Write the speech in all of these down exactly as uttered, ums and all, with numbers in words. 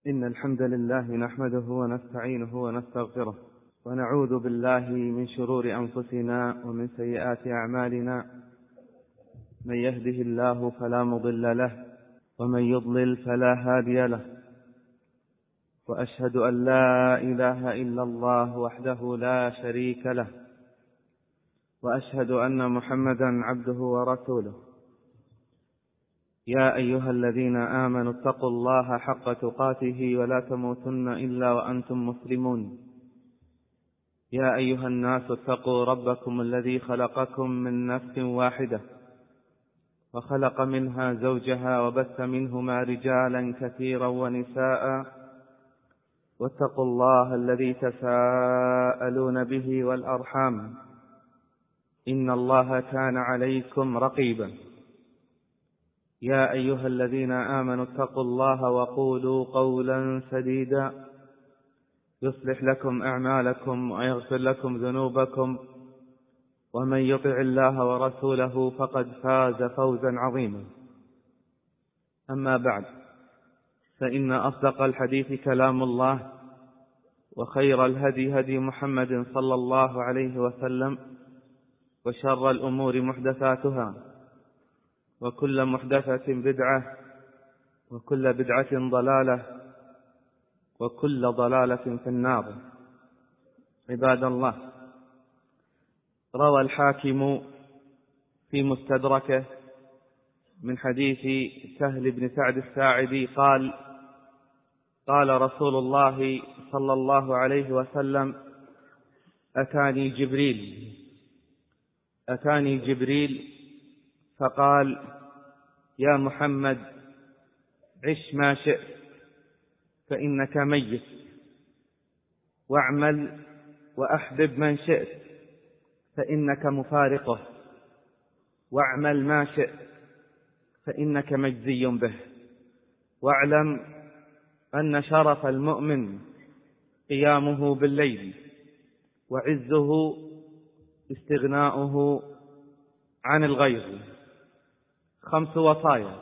إن الحمد لله نحمده ونستعينه ونستغفره ونعوذ بالله من شرور أنفسنا ومن سيئات أعمالنا. من يهده الله فلا مضل له ومن يضلل فلا هادي له، وأشهد أن لا إله إلا الله وحده لا شريك له، وأشهد أن محمدا عبده ورسوله. يا أيها الذين آمنوا اتقوا الله حق تقاته ولا تموتن إلا وأنتم مسلمون. يا أيها الناس اتقوا ربكم الذي خلقكم من نفس واحدة وخلق منها زوجها وبث منهما رجالا كثيرا ونساء، واتقوا الله الذي تساءلون به والأرحام إن الله كان عليكم رقيبا. يا أيها الذين آمنوا اتقوا الله وقولوا قولا سديدا يصلح لكم أعمالكم ويغفر لكم ذنوبكم، ومن يطع الله ورسوله فقد فاز فوزا عظيما. أما بعد، فإن أصدق الحديث كلام الله، وخير الهدي هدي محمد صلى الله عليه وسلم، وشر الأمور محدثاتها، وكل محدثة بدعة، وكل بدعة ضلالة، وكل ضلالة في النار. عباد الله، روى الحاكم في مستدركه من حديث سهل بن سعد الساعدي قال: قال رسول الله صلى الله عليه وسلم: أتاني جبريل أتاني جبريل فقال: يا محمد، عش ما شئت فإنك ميت، واعمل وأحبب من شئت فإنك مفارقه، واعمل ما شئت فإنك مجزي به، واعلم أن شرف المؤمن قيامه بالليل، وعزه استغناؤه عن الغير. خمس وصايا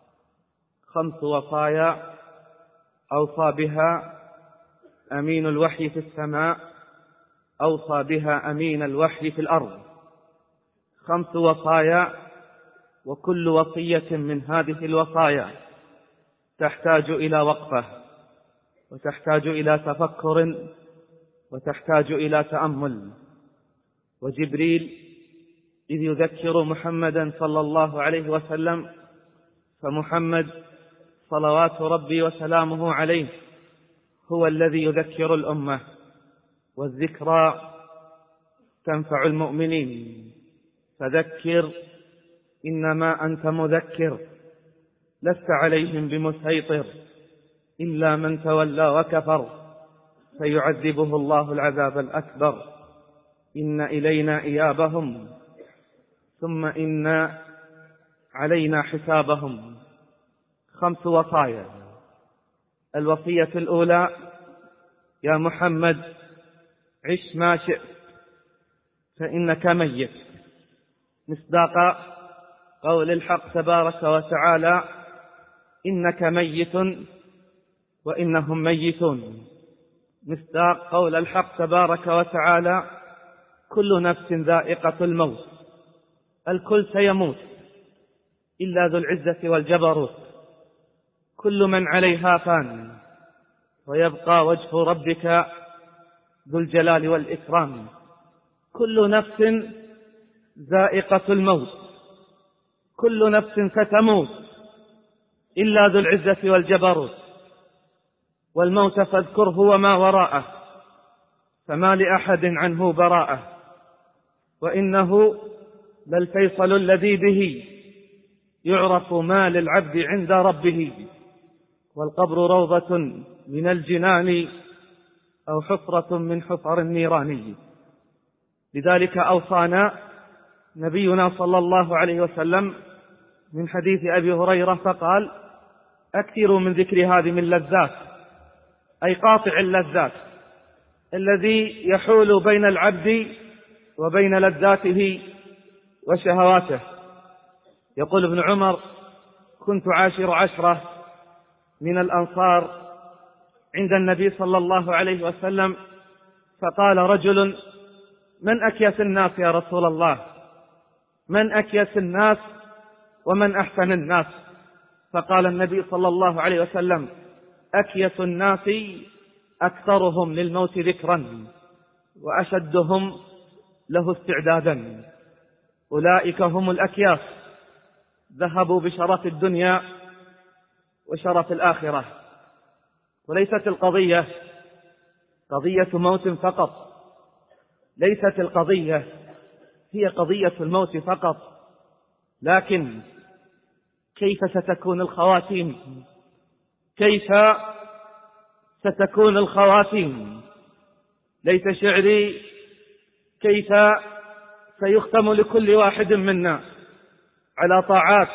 خمس وصايا أوصى بها أمين الوحي في السماء، أوصى بها أمين الوحي في الأرض. خمس وصايا، وكل وصية من هذه الوصايا تحتاج إلى وقفة، وتحتاج إلى تفكر، وتحتاج إلى تأمل. وجبريل إذ يذكر محمدا صلى الله عليه وسلم، فمحمد صلوات ربي وسلامه عليه هو الذي يذكر الأمة، والذكرى تنفع المؤمنين. فذكر إنما أنت مذكر، لست عليهم بمسيطر، إلا من تولى وكفر فيعذبه الله العذاب الأكبر. إن إلينا إيابهم ثم إن علينا حسابهم. خمس وصايا. الوصية الأولى: يا محمد، عش ما شئت فإنك ميت، مصداق قول الحق تبارك وتعالى: إنك ميت وإنهم ميتون. مصداق قول الحق تبارك وتعالى: كل نفس ذائقة الموت، الكل سيموت إلا ذو العزة والجبروت، كل من عليها فان، ويبقى وجه ربك ذو الجلال والإكرام. كل نفس ذائقة الموت، كل نفس ستموت إلا ذو العزة والجبروت. والموت فاذكره وما وراءه، فما لأحد عنه براءة، وإنه للفيصل الذي به يعرف ما للعبد عند ربه. والقبر روضة من الجنان أو حفرة من حفر النيران. لذلك أوصانا نبينا صلى الله عليه وسلم من حديث أبي هريرة فقال: أكثروا من ذكر هذه اللذات، أي قاطع اللذات الذي يحول بين العبد وبين لذاته وشهواته. يقول ابن عمر: كنت عاشر عشرة من الأنصار عند النبي صلى الله عليه وسلم، فقال رجل: من أكيس الناس يا رسول الله؟ من أكيس الناس ومن أحسن الناس؟ فقال النبي صلى الله عليه وسلم: أكيس الناس أكثرهم للموت ذكرا وأشدهم له استعدادا. أولئك هم الأكياس، ذهبوا بشرف الدنيا وشرف الآخرة. وليست القضية قضية موت فقط، ليست القضية هي قضية الموت فقط، لكن كيف ستكون الخواتيم؟ كيف ستكون الخواتيم؟ ليت شعري كيف سيختم لكل واحد منا، على طاعات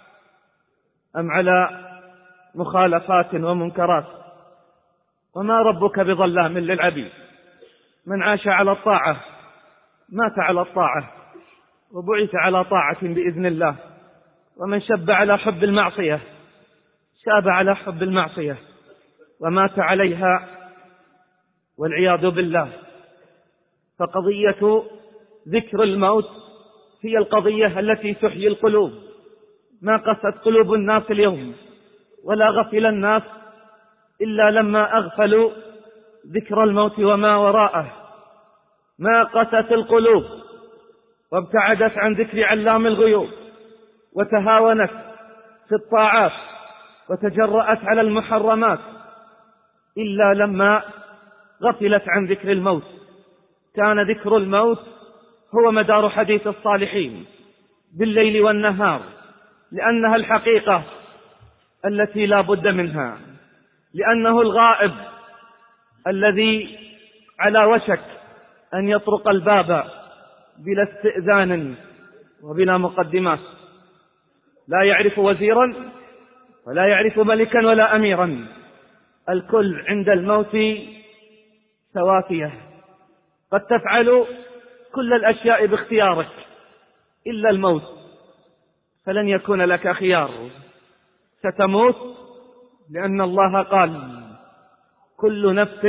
أم على مخالفات ومنكرات؟ وما ربك بظلام للعبيد. من عاش على الطاعة مات على الطاعة وبعث على طاعة بإذن الله، ومن شب على حب المعصية شاب على حب المعصية ومات عليها والعياذ بالله. فقضية ذكر الموت هي القضية التي تحيي القلوب. ما قست قلوب الناس اليوم ولا غفل الناس إلا لما أغفلوا ذكر الموت وما وراءه. ما قست القلوب وابتعدت عن ذكر علام الغيوب وتهاونت في الطاعات وتجرأت على المحرمات إلا لما غفلت عن ذكر الموت. كان ذكر الموت هو مدار حديث الصالحين بالليل والنهار، لأنها الحقيقة التي لا بد منها، لأنه الغائب الذي على وشك أن يطرق الباب بلا استئذان وبلا مقدمات. لا يعرف وزيرا ولا يعرف ملكا ولا أميرا، الكل عند الموت سوافية. قد تفعل كل الأشياء باختيارك إلا الموت، فلن يكون لك خيار. ستموت لأن الله قال: كل نفس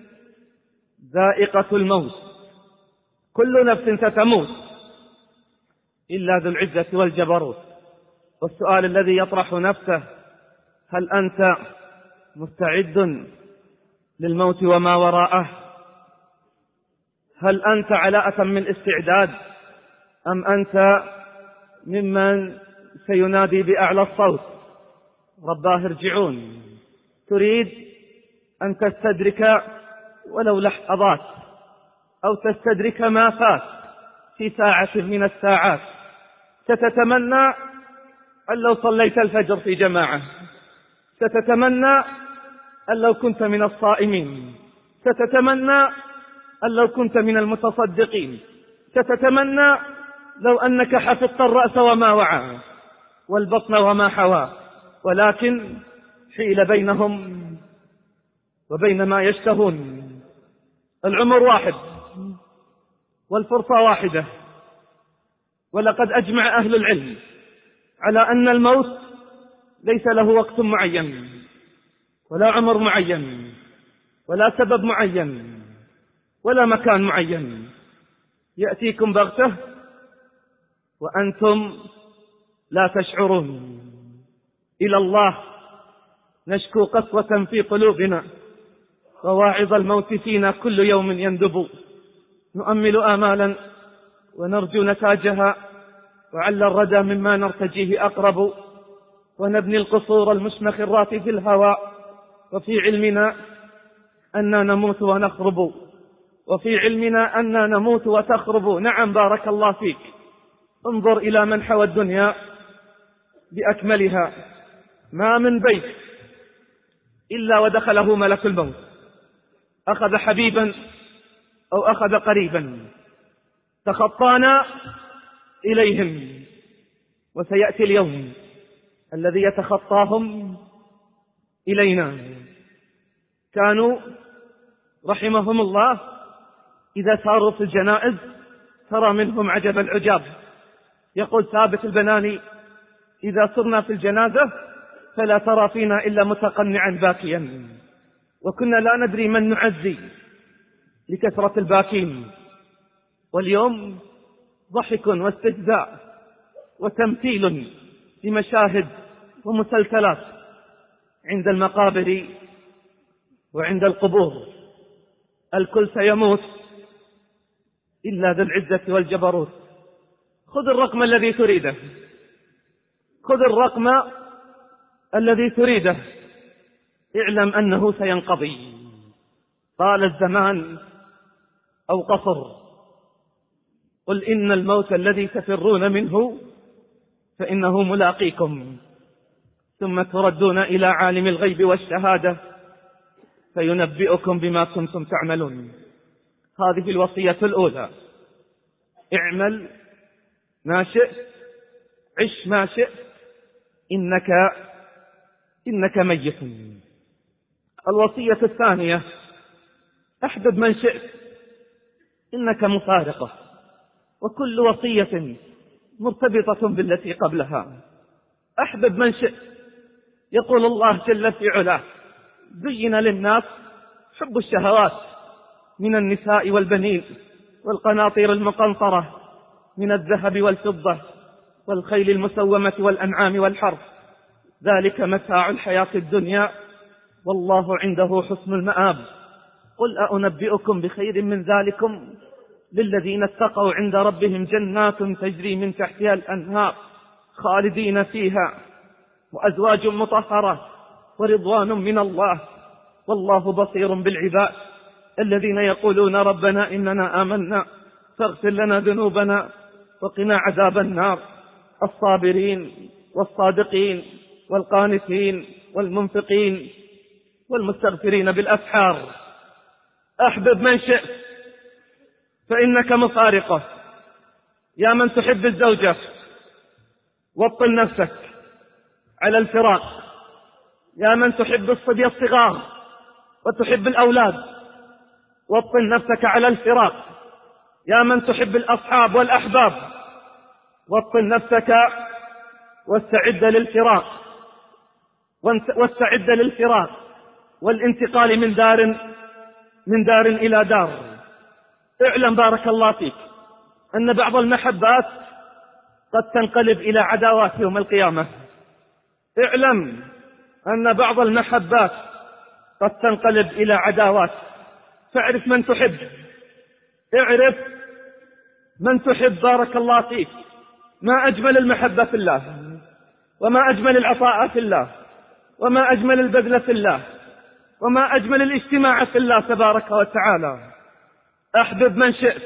ذائقة الموت. كل نفس ستموت إلا ذو العزة والجبروت. والسؤال الذي يطرح نفسه: هل أنت مستعد للموت وما وراءه؟ هل أنت على أتم الاستعداد أم أنت ممن سينادي بأعلى الصوت: رباه ارجعون؟ تريد أن تستدرك ولو لحظات أو تستدرك ما فات في ساعة من الساعات. ستتمنى أن لو صليت الفجر في جماعة، ستتمنى أن لو كنت من الصائمين، ستتمنى أن لو كنت من المتصدقين، ستتمنى لو أنك حفظت الرأس وما وعى والبطن وما حوى، ولكن حيل بينهم وبين ما يشتهون. العمر واحد والفرصة واحدة، ولقد أجمع أهل العلم على أن الموت ليس له وقت معين ولا عمر معين ولا سبب معين ولا مكان معين. يأتيكم بغتة وأنتم لا تشعرون. إلى الله نشكو قسوة في قلوبنا، وواعظ الموت فينا كل يوم يندب. نؤمل آمالا ونرجو نتاجها، وعل الردى مما نرتجيه أقرب. ونبني القصور المشمخرات في الهواء، وفي علمنا أننا نموت ونخرب، وفي علمنا أننا نموت وتخرب. نعم، بارك الله فيك. انظر إلى من حوى الدنيا بأكملها، ما من بيت إلا ودخله ملك الموت، أخذ حبيبا أو أخذ قريبا. تخطانا إليهم، وسيأتي اليوم الذي يتخطاهم إلينا. كانوا رحمهم الله إذا ساروا في الجنائز ترى منهم عجب العجاب. يقول ثابت البناني: إذا صرنا في الجنازة فلا ترى فينا إلا متقنعا باكيا، وكنا لا ندري من نعزي لكثرة الباكين، واليوم ضحك واستهزاء وتمثيل في مشاهد ومسلسلات عند المقابر وعند القبور. الكل سيموت إلا ذو العزة والجبروت. خذ الرقم الذي تريده، خذ الرقم الذي تريده، اعلم أنه سينقضي. طال الزمان أو قصر، قل إن الموت الذي تفرون منه فإنه ملاقيكم، ثم تردون إلى عالم الغيب والشهادة فينبئكم بما كنتم تعملون. هذه الوصية الأولى: اعمل ما شئت، عش ما شئت، إنك إنك ميت. الوصية الثانية: احبب من شئت، إنك مفارقة. وكل وصية مرتبطة بالتي قبلها. احبب من شئت، يقول الله جل في علاه: زين للناس حب الشهوات من النساء والبنين والقناطير المقنطرة من الذهب والفضة والخيل المسومة والأنعام والحرث، ذلك متاع الحياة الدنيا والله عنده حسن المآب. قل أنبئكم بخير من ذلكم للذين اتقوا عند ربهم جنات تجري من تحتها الأنهار خالدين فيها وأزواج مطهرة ورضوان من الله والله بصير بالعباد. الذين يقولون ربنا إننا آمنا فاغفر لنا ذنوبنا وقنا عذاب النار. الصابرين والصادقين والقانتين والمنفقين والمستغفرين بالأسحار. أحبب من شئت فإنك مفارقة. يا من تحب الزوجة وطن نفسك على الفراق. يا من تحب الصبية الصغار وتحب الأولاد وطن نفسك على الفراق. يا من تحب الأصحاب والأحباب وطن نفسك واستعد للفراق واستعد للفراق والانتقال من دار من دار إلى دار. اعلم بارك الله فيك أن بعض المحبات قد تنقلب إلى عداوات يوم القيامة. اعلم أن بعض المحبات قد تنقلب إلى عداوات. فاعرف من تحب، اعرف من تحب. بارك الله فيك. ما أجمل المحبة في الله، وما أجمل العطاء في الله، وما أجمل البذل في الله، وما أجمل الاجتماع في الله تبارك وتعالى. أحبب من شئت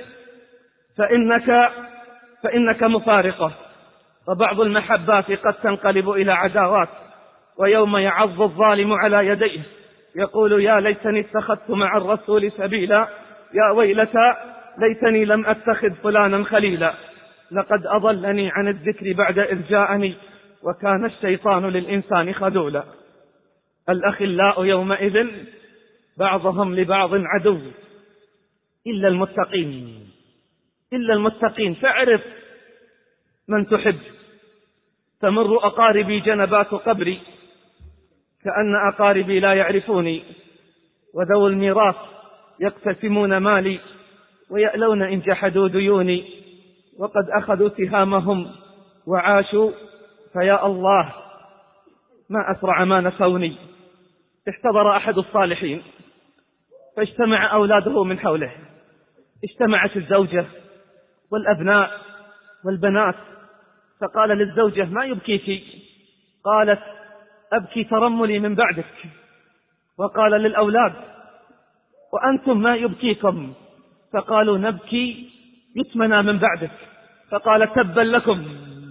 فإنك فإنك مفارقة. وبعض المحبات قد تنقلب إلى عداوات. ويوم يعض الظالم على يديه يقول يا ليتني اتخذت مع الرسول سبيلا يا ويلتى ليتني لم أتخذ فلانا خليلا لقد أضلني عن الذكر بعد إذ جاءني وكان الشيطان للإنسان خذولا. الأخلاء يومئذ بعضهم لبعض عدو إلا المتقين إلا المتقين. فاعرف من تحب. تمر أقاربي جنبات قبري كأن أقاربي لا يعرفوني، وذو الميراث يقتسمون مالي ويألون إن جحدوا ديوني، وقد أخذوا سهامهم وعاشوا فيا الله ما أسرع ما نسوني. احتضر أحد الصالحين فاجتمع أولاده من حوله، اجتمعت الزوجة والأبناء والبنات، فقال للزوجة ما يبكيك؟ قالت أبكي ترملي من بعدك. وقال للأولاد وأنتم ما يبكيكم؟ فقالوا نبكي يتمنى من بعدك. فقال تبا لكم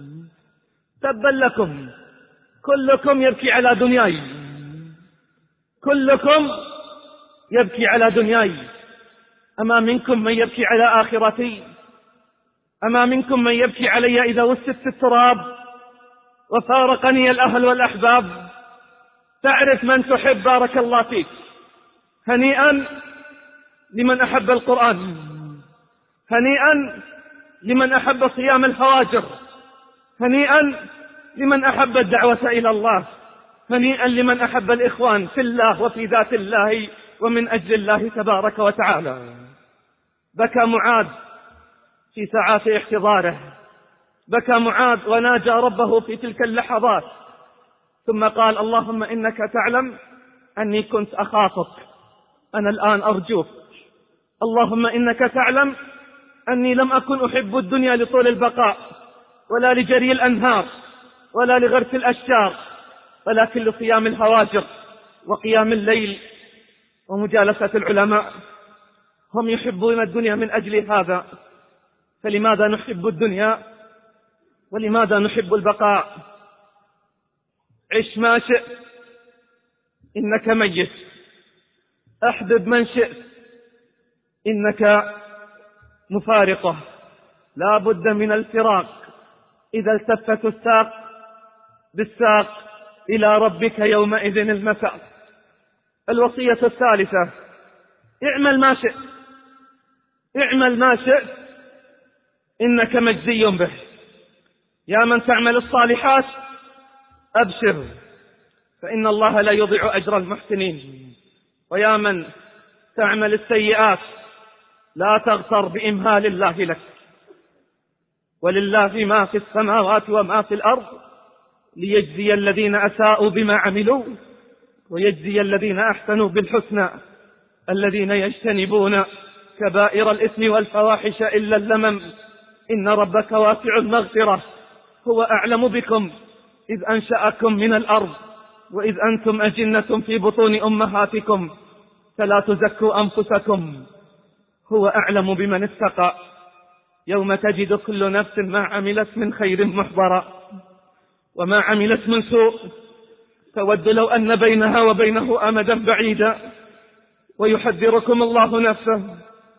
تبا لكم، كلكم يبكي على دنياي، كلكم يبكي على دنياي. أما منكم من يبكي على آخرتي؟ أما منكم من يبكي علي إذا وسدت في التراب وفارقني الأهل والأحباب؟ تعرف من تحب. بارك الله فيك. هنيئا لمن أحب القرآن، هنيئا لمن أحب صيام الفواجر، هنيئا لمن أحب الدعوة إلى الله، هنيئا لمن أحب الإخوان في الله وفي ذات الله ومن أجل الله تبارك وتعالى. بكى معاذ في ساعات احتضاره، بكى معاذ وناجى ربه في تلك اللحظات، ثم قال: اللهم إنك تعلم أني كنت أخافك، أنا الآن أرجوك. اللهم إنك تعلم أني لم أكن أحب الدنيا لطول البقاء ولا لجري الأنهار ولا لغرس الأشجار، ولكن لصيام الهواجر وقيام الليل ومجالسة العلماء. هم يحبون الدنيا من أجل هذا، فلماذا نحب الدنيا ولماذا نحب البقاء؟ عش ما شئت إنك ميت، أحبب من شئت إنك مفارقة، لا بد من الفراق إذا التفت الساق بالساق إلى ربك يومئذ المساق. الوصية الثالثة: اعمل ما شئت، اعمل ما شئت إنك مجزي به. يا من تعمل الصالحات أبشر، فإن الله لا يضيع أجر المحسنين. ويا من تعمل السيئات لا تغتر بإمهال الله لك، ولله ما في السماوات وما في الأرض ليجزي الذين أساءوا بما عملوا ويجزي الذين أحسنوا بالحسنى، الذين يجتنبون كبائر الإثم والفواحش إلا اللمم، إن ربك واسع المغفرة، هو أعلم بكم إذ أنشأكم من الأرض وإذ أنتم أجنة في بطون أمهاتكم فلا تزكوا أنفسكم، هو أعلم بمن اتقى. يوم تجد كل نفس ما عملت من خير محضرا وما عملت من سوء تود لو أن بينها وبينه أمدا بعيدا، ويحذركم الله نفسه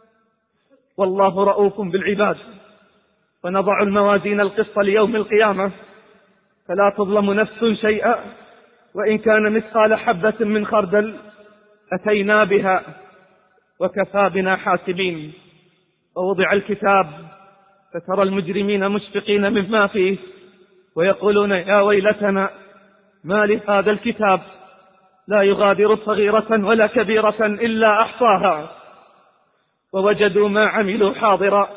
والله رؤوف بالعباد. ونضع الموازين القسط ليوم القيامة فلا تظلم نفس شيئا وإن كان مثقال حبة من خردل أتينا بها وكفى بنا حاسبين. ووضع الكتاب فترى المجرمين مشفقين مما فيه ويقولون يا ويلتنا ما لهذا الكتاب لا يغادر صغيرة ولا كبيرة إلا أحصاها ووجدوا ما عملوا حاضرا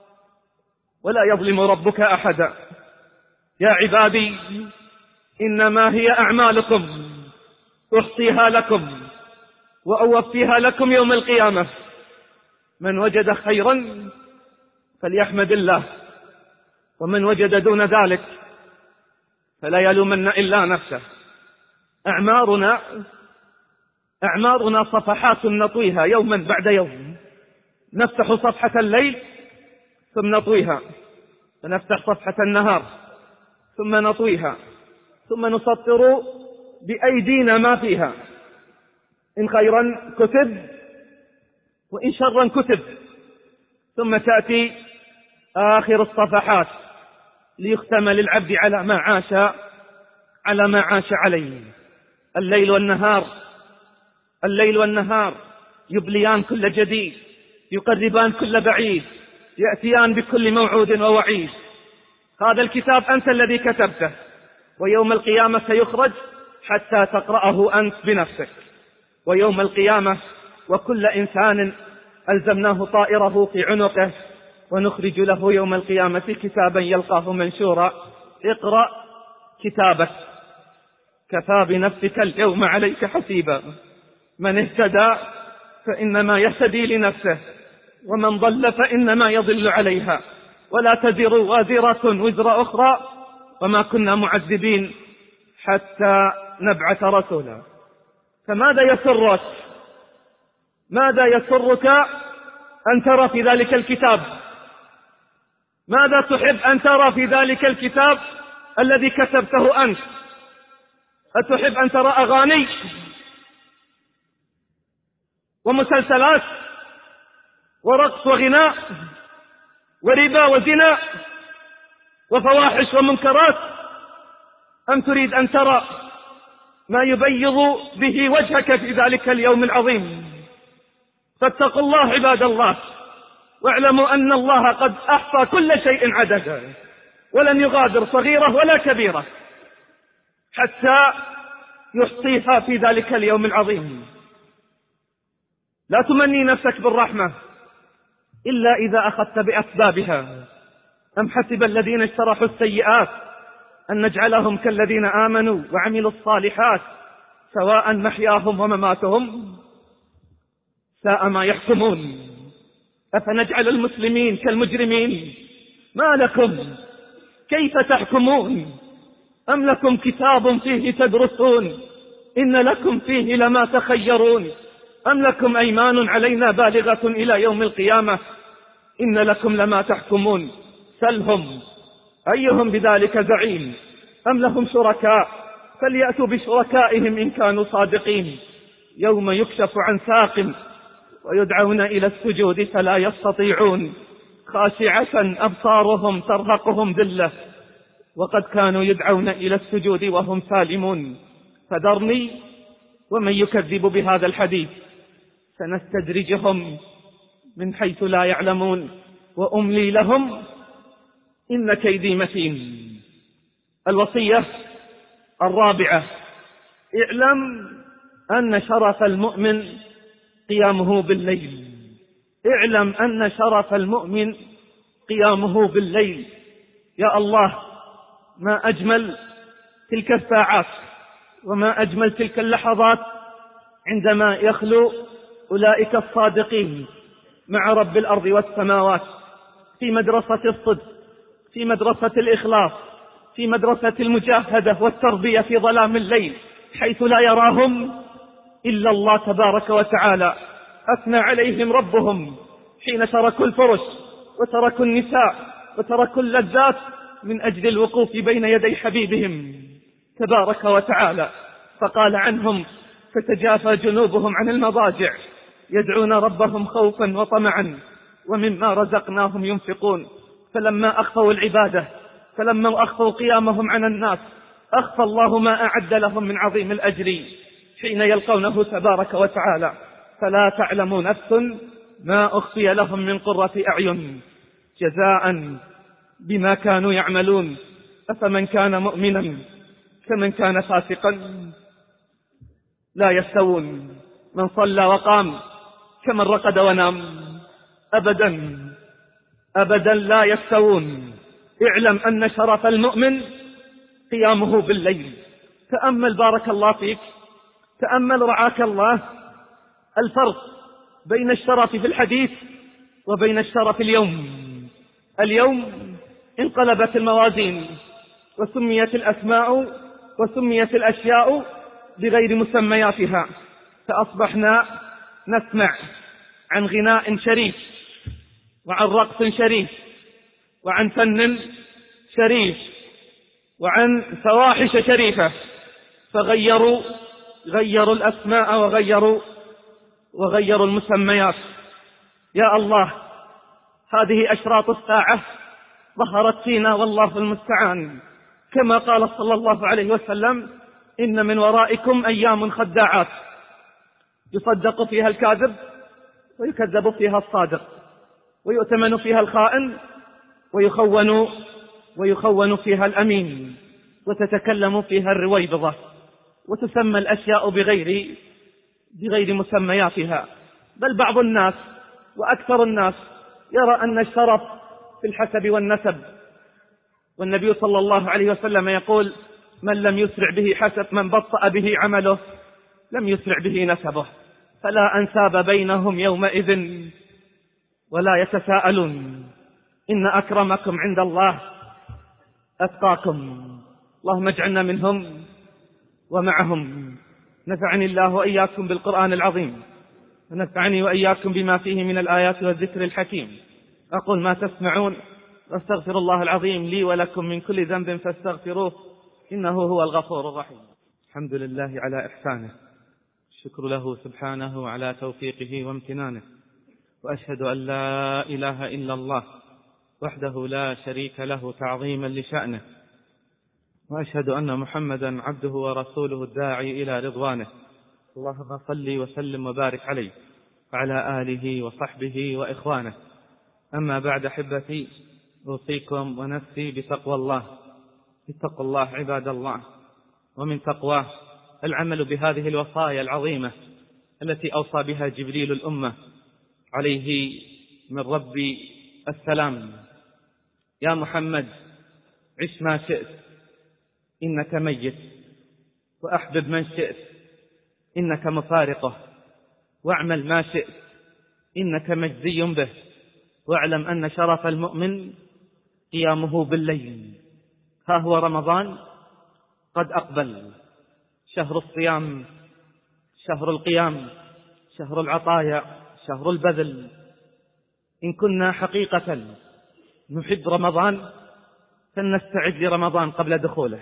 ولا يظلم ربك أحدا. يا عبادي إنما هي أعمالكم أحصيها لكم وأوفيها لكم يوم القيامة، من وجد خيرا فليحمد الله، ومن وجد دون ذلك فلا يلومن إلا نفسه. أعمارنا أعمارنا صفحات نطويها يوما بعد يوم، نفتح صفحة الليل ثم نطويها، ونفتح صفحة النهار ثم نطويها، ثم نسطر بأيدينا ما فيها، إن خيرا كتب وإن شرا كتب، ثم تأتي آخر الصفحات ليختم للعبد على ما عاش على ما عاش عليه. الليل والنهار الليل والنهار يبليان كل جديد، يقربان كل بعيد، يأتيان بكل موعود ووعيد. هذا الكتاب أنت الذي كتبته، ويوم القيامة سيخرج حتى تقرأه أنت بنفسك. ويوم القيامة وكل إنسان ألزمناه طائره في عنقه ونخرج له يوم القيامة كتابا يلقاه منشورا اقرأ كتابك كفى بنفسك اليوم عليك حسيبا. من اهتدى فإنما يهتدي لنفسه ومن ضل فإنما يضل عليها ولا تزر وازرة وزر أخرى وما كنا معذبين حتى نبعث رسولا. فماذا يسرك ماذا يسرك أن ترى في ذلك الكتاب؟ ماذا تحب أن ترى في ذلك الكتاب الذي كتبته أنت؟ أتحب أن ترى أغاني ومسلسلات ورقص وغناء وربا وزنا وفواحش ومنكرات، أم تريد أن ترى ما يبيض به وجهك في ذلك اليوم العظيم؟ فاتقوا الله عباد الله، واعلموا أن الله قد أحصى كل شيء عددا ولن يغادر صغيرة ولا كبيرة حتى يحصيها في ذلك اليوم العظيم. لا تمني نفسك بالرحمة إلا إذا أخذت بأسبابها. أم حسب الذين اجترحوا السيئات أن نجعلهم كالذين آمنوا وعملوا الصالحات سواء محياهم ومماتهم ساء ما يحكمون. أفنجعل المسلمين كالمجرمين؟ ما لكم كيف تحكمون؟ أم لكم كتاب فيه تدرسون إن لكم فيه لما تخيرون؟ أم لكم أيمان علينا بالغة إلى يوم القيامة إن لكم لما تحكمون؟ سلهم أيهم بذلك زعيم أم لهم شركاء فليأتوا بشركائهم إن كانوا صادقين. يوم يكشف عن ساق ويدعون إلى السجود فلا يستطيعون خاشعة أبصارهم ترهقهم ذلة وقد كانوا يدعون إلى السجود وهم سالمون. فذرني ومن يكذب بهذا الحديث سنستدرجهم من حيث لا يعلمون وأملي لهم إن كيدي متين. الوصية الرابعة: اعلم أن شرف المؤمن قيامه بالليل. اعلم أن شرف المؤمن قيامه بالليل. يا الله، ما أجمل تلك الساعات وما أجمل تلك اللحظات عندما يخلو أولئك الصادقين مع رب الأرض والسماوات في مدرسة الصدق، في مدرسة الإخلاص، في مدرسة المجاهدة والتربية في ظلام الليل حيث لا يراهم إلا الله تبارك وتعالى. أثنى عليهم ربهم حين تركوا الفرش وتركوا النساء وتركوا اللذات من أجل الوقوف بين يدي حبيبهم تبارك وتعالى، فقال عنهم: تتجافى جنوبهم عن المضاجع يدعون ربهم خوفا وطمعا ومما رزقناهم ينفقون. فلما أخفوا العبادة، فلما أخفوا قيامهم عن الناس، أخفى الله ما أعد لهم من عظيم الأجر حين يلقونه تبارك وتعالى. فلا تعلم نفس ما أخفي لهم من قرة أعين جزاء بما كانوا يعملون. أفمن كان مؤمنا كمن كان فاسقا لا يستوون. من صلى وقام كمن رقد ونام أبدا أبدا لا يستوون. اعلم أن شرف المؤمن قيامه بالليل. تأمل بارك الله فيك، تأمل رعاك الله الفرق بين الشرف في الحديث وبين الشرف اليوم. اليوم انقلبت الموازين وسميت الأسماء وسميت الأشياء بغير مسمياتها، فأصبحنا نسمع عن غناء شريف وعن رقص شريف وعن فن شريف وعن فواحش شريفة، فغيروا غيروا الأسماء وغيروا وغيروا المسميات. يا الله، هذه أشراط الساعة ظهرت فينا والله المستعان، كما قال صلى الله عليه وسلم: إن من ورائكم أيام خداعات يصدق فيها الكاذب ويكذب فيها الصادق ويؤتمن فيها الخائن ويخون ويخون فيها الأمين وتتكلم فيها الرويبضة وتسمى الأشياء بغير بغير مسمياتها. بل بعض الناس وأكثر الناس يرى أن الشرف في الحسب والنسب، والنبي صلى الله عليه وسلم يقول: من لم يسرع به حسب من بطأ به عمله لم يسرع به نسبه، فلا أنساب بينهم يومئذ ولا يتساءلون. إن أكرمكم عند الله أتقاكم. اللهم اجعلنا منهم ومعهم. نفعني الله وإياكم بالقرآن العظيم، ونفعني وإياكم بما فيه من الآيات والذكر الحكيم. أقول ما تسمعون، واستغفر الله العظيم لي ولكم من كل ذنب فاستغفروه إنه هو الغفور الرحيم. الحمد لله على إحسانه، الشكر له سبحانه على توفيقه وامتنانه، وأشهد أن لا إله إلا الله وحده لا شريك له تعظيما لشأنه، وأشهد أن محمدا عبده ورسوله الداعي إلى رضوانه. اللهم صل وسلم وبارك عليه وعلى آله وصحبه وإخوانه. أما بعد أحبتي، أوصيكم ونفسي بتقوى الله. اتقوا الله عباد الله، ومن تقواه العمل بهذه الوصايا العظيمة التي أوصى بها جبريل الأمة عليه من ربي السلام. يا محمد عش ما شئت إنك ميت، وأحبب من شئت إنك مفارقه، واعمل ما شئت إنك مجزي به، واعلم أن شرف المؤمن قيامه بالليل. ها هو رمضان قد أقبل، شهر الصيام، شهر القيام، شهر العطايا، شهر البذل. إن كنا حقيقة نحب رمضان فلنستعد لرمضان قبل دخوله.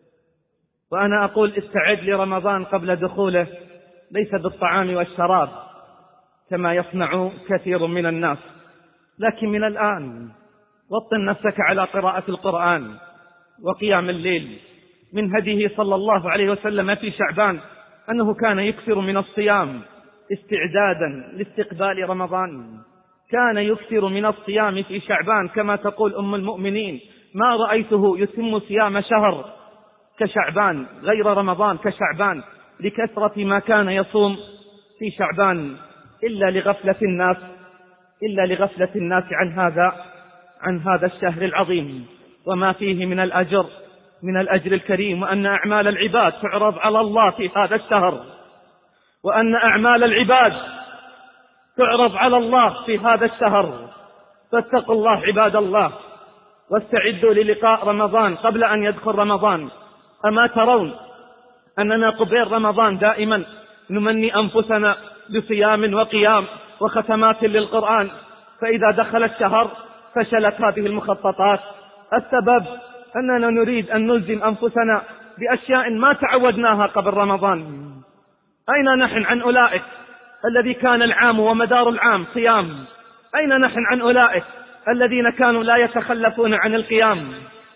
وأنا أقول استعد لرمضان قبل دخوله ليس بالطعام والشراب كما يصنع كثير من الناس، لكن من الآن وطن نفسك على قراءة القرآن وقيام الليل. من هديه صلى الله عليه وسلم في شعبان أنه كان يكثر من الصيام استعدادا لاستقبال رمضان. كان يكثر من الصيام في شعبان كما تقول أم المؤمنين: ما رأيته يتم صيام شهر كشعبان غير رمضان كشعبان، لكثرة ما كان يصوم في شعبان، إلا لغفلة الناس إلا لغفلة الناس عن هذا عن هذا الشهر العظيم وما فيه من الأجر من الأجر الكريم، وأن أعمال العباد تعرض على الله في هذا الشهر، وأن أعمال العباد تعرض على الله في هذا الشهر. فاتقوا الله عباد الله، واستعدوا للقاء رمضان قبل أن يدخل رمضان. أما ترون أننا قبيل رمضان دائما نمني أنفسنا بصيام وقيام وختمات للقرآن، فإذا دخل الشهر فشلت هذه المخططات. السبب أننا نريد أن نلزم أنفسنا بأشياء ما تعودناها قبل رمضان. أين نحن عن أولئك الذي كان العام ومدار العام صيام؟ أين نحن عن أولئك الذين كانوا لا يتخلفون عن القيام؟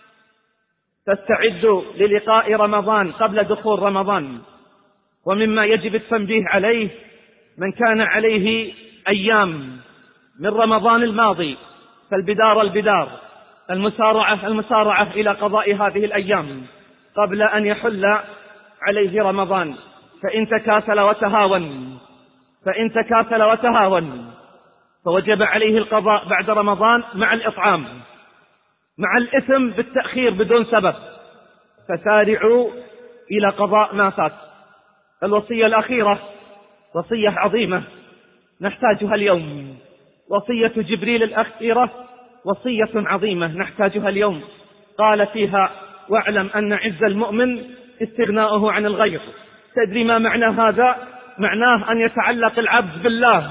فاستعدوا للقاء رمضان قبل دخول رمضان. ومما يجب التنبيه عليه: من كان عليه أيام من رمضان الماضي فالبدار البدار، المسارعة المسارعة إلى قضاء هذه الأيام قبل أن يحل عليه رمضان. فإن تكاسل وتهاون فإن تكاسل وتهاون فوجب عليه القضاء بعد رمضان مع الإطعام، مع الإثم بالتأخير بدون سبب. فسارعوا إلى قضاء ما فات. الوصية الأخيرة وصية عظيمة نحتاجها اليوم، وصية جبريل الأخيرة وصية عظيمة نحتاجها اليوم. قال فيها: واعلم أن عز المؤمن استغناؤه عن الغير. تدري ما معنى هذا؟ معناه أن يتعلق العبد بالله.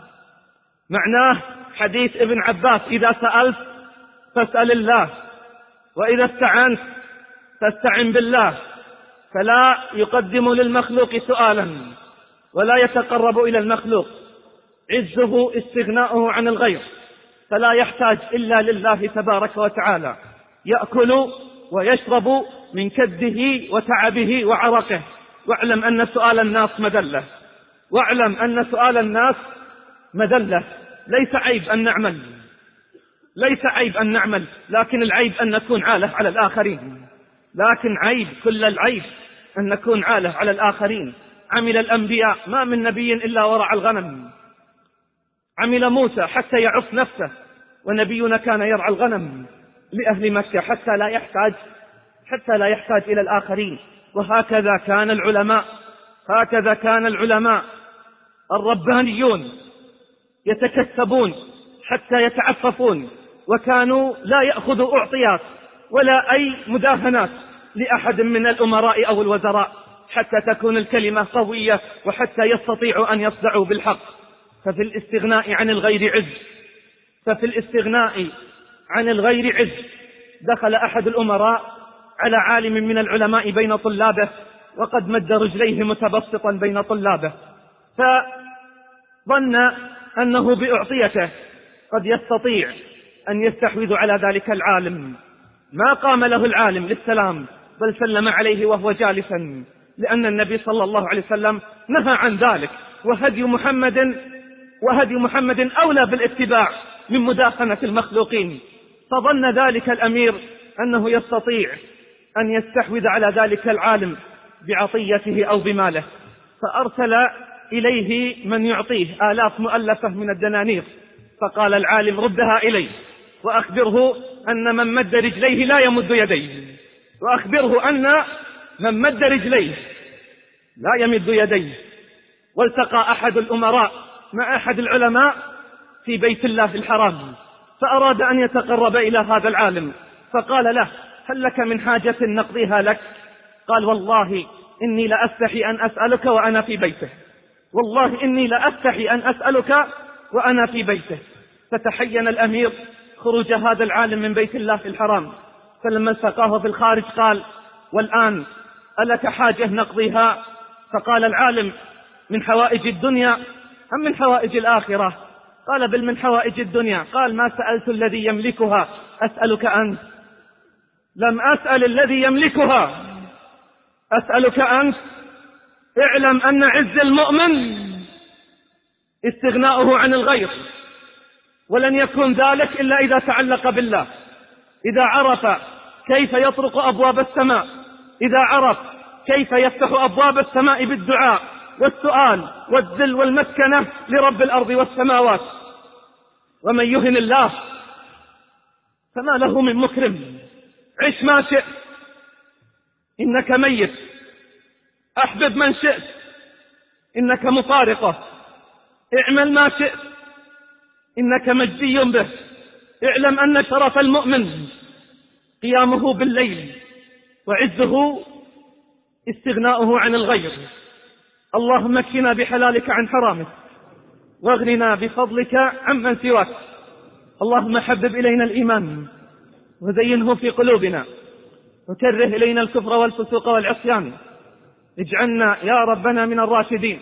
معناه حديث ابن عباس: إذا سألت فاسأل الله، وإذا استعنت فاستعن بالله. فلا يقدم للمخلوق سؤالا ولا يتقرب إلى المخلوق. عزه استغناؤه عن الغير، فلا يحتاج إلا لله تبارك وتعالى، يأكل ويشرب من كده وتعبه وعرقه. واعلم أن سؤال الناس مذلة واعلم أن سؤال الناس مذلة. ليس عيب أن نعمل ليس عيب أن نعمل لكن العيب أن نكون عالة على الآخرين. لكن عيب كل العيب أن نكون عالة على الآخرين. عمل الأنبياء ما من نبي إلا ورع الغنم. عمل موسى حتى يعف نفسه، ونبينا كان يرعى الغنم لأهل مكة حتى لا يحتاج حتى لا يحتاج إلى الآخرين. وهكذا كان العلماء هكذا كان العلماء الربانيون يتكسبون حتى يتعففون، وكانوا لا يأخذوا أعطيات ولا أي مداهنات لأحد من الأمراء أو الوزراء حتى تكون الكلمة قوية وحتى يستطيعوا أن يصدعوا بالحق. ففي الاستغناء عن الغير عز ففي الاستغناء عن الغير عز. دخل أحد الأمراء على عالم من العلماء بين طلابه وقد مد رجليه متبسطا بين طلابه، فظن أنه بأعطيته قد يستطيع أن يستحوذ على ذلك العالم. ما قام له العالم للسلام بل سلم عليه وهو جالسا، لأن النبي صلى الله عليه وسلم نهى عن ذلك، وهدي محمد وهدي محمد أولى بالاتباع من مداخنة المخلوقين. فظن ذلك الأمير أنه يستطيع أن يستحوذ على ذلك العالم بعطيته أو بماله، فأرسل إليه من يعطيه آلاف مؤلفة من الدنانير، فقال العالم ردها إليه وأخبره أن من مد رجليه لا يمد يديه، وأخبره أن من مد رجليه لا يمد يديه. والتقى أحد الأمراء مع أحد العلماء في بيت الله الحرام، فأراد أن يتقرب إلى هذا العالم، فقال له هل لك من حاجة نقضيها لك؟ قال والله إني لأستحي أن أسألك وأنا في بيته، والله إني لأستحي أن أسألك وأنا في بيته. فتحين الأمير خروج هذا العالم من بيت الله الحرام، فلما التقاه في الخارج قال والآن ألك حاجة نقضيها؟ فقال العالم من حوائج الدنيا أم من حوائج الآخرة؟ قال بل من حوائج الدنيا. قال ما سألت الذي يملكها، أسألك أنت. لم أسأل الذي يملكها، أسألك أنت. اعلم أن عز المؤمن استغناؤه عن الغير، ولن يكون ذلك إلا إذا تعلق بالله، إذا عرف كيف يطرق أبواب السماء، إذا عرف كيف يفتح أبواب السماء بالدعاء والسؤال والذل والمسكنة لرب الأرض والسماوات. ومن يهن الله فما له من مكرم. عش ما شئت إنك ميت، أحبب من شئت إنك مفارقه، اعمل ما شئت إنك مجزي به. اعلم أن شرف المؤمن قيامه بالليل، وعزه استغناؤه عن الغير. اللهم اكفنا بحلالك عن حرامك، واغننا بفضلك عمن سواك. اللهم حبب إلينا الإيمان وزينه في قلوبنا، وكره إلينا الكفر والفسوق والعصيان، اجعلنا يا ربنا من الراشدين.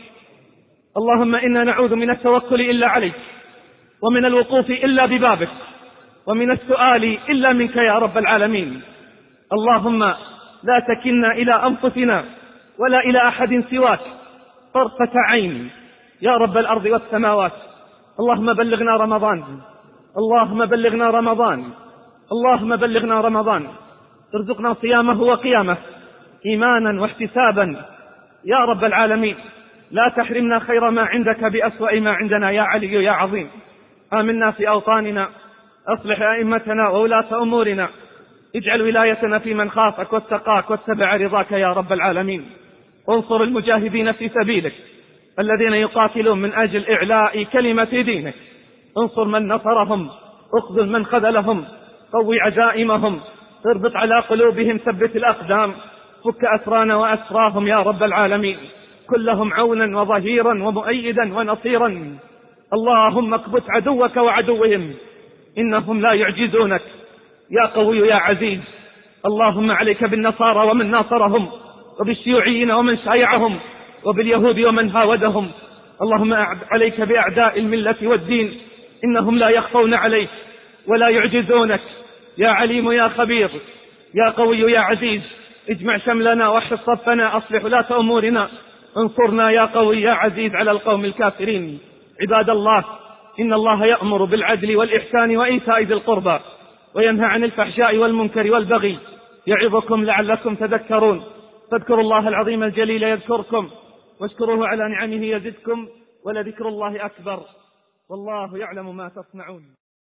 اللهم إنا نعوذ من التوكل إلا عليك، ومن الوقوف إلا ببابك، ومن السؤال إلا منك يا رب العالمين. اللهم لا تكلنا إلى أنفسنا ولا إلى أحد سواك طرفة عين يا رب الأرض والسماوات. اللهم بلغنا رمضان، اللهم بلغنا رمضان، اللهم بلغنا رمضان. ارزقنا صيامه وقيامه إيمانا واحتسابا يا رب العالمين. لا تحرمنا خير ما عندك بأسوأ ما عندنا يا علي يا عظيم. آمنا في أوطاننا، أصلح أئمتنا وولاة أمورنا، اجعل ولايتنا في من خافك واتقاك واتبع رضاك يا رب العالمين. انصر المجاهدين في سبيلك الذين يقاتلون من أجل إعلاء كلمة دينك. انصر من نصرهم، اخذل من خذلهم، قوي عزائمهم، اربط على قلوبهم، ثبت الأقدام، فك أسرانا وأسراهم يا رب العالمين. كلهم عونا وظهيرا ومؤيدا ونصيرا. اللهم اكبت عدوك وعدوهم، إنهم لا يعجزونك يا قوي يا عزيز. اللهم عليك بالنصارى ومن ناصرهم، وبالشيوعيين ومن شايعهم، وباليهود ومن هاودهم. اللهم عليك بأعداء الملة والدين، إنهم لا يخفون عليك ولا يعجزونك يا عليم يا خبير يا قوي يا عزيز. اجمع شملنا واحفظ صفنا، أصلح ولاة أمورنا، انصرنا يا قوي يا عزيز على القوم الكافرين. عباد الله، إن الله يأمر بالعدل والإحسان وإيتاء ذي القربى، وينهى عن الفحشاء والمنكر والبغي، يعظكم لعلكم تذكرون. فاذكروا الله العظيم الجليل يذكركم، واشكروه على نعمه يزدكم، ولذكر الله أكبر، والله يعلم ما تصنعون.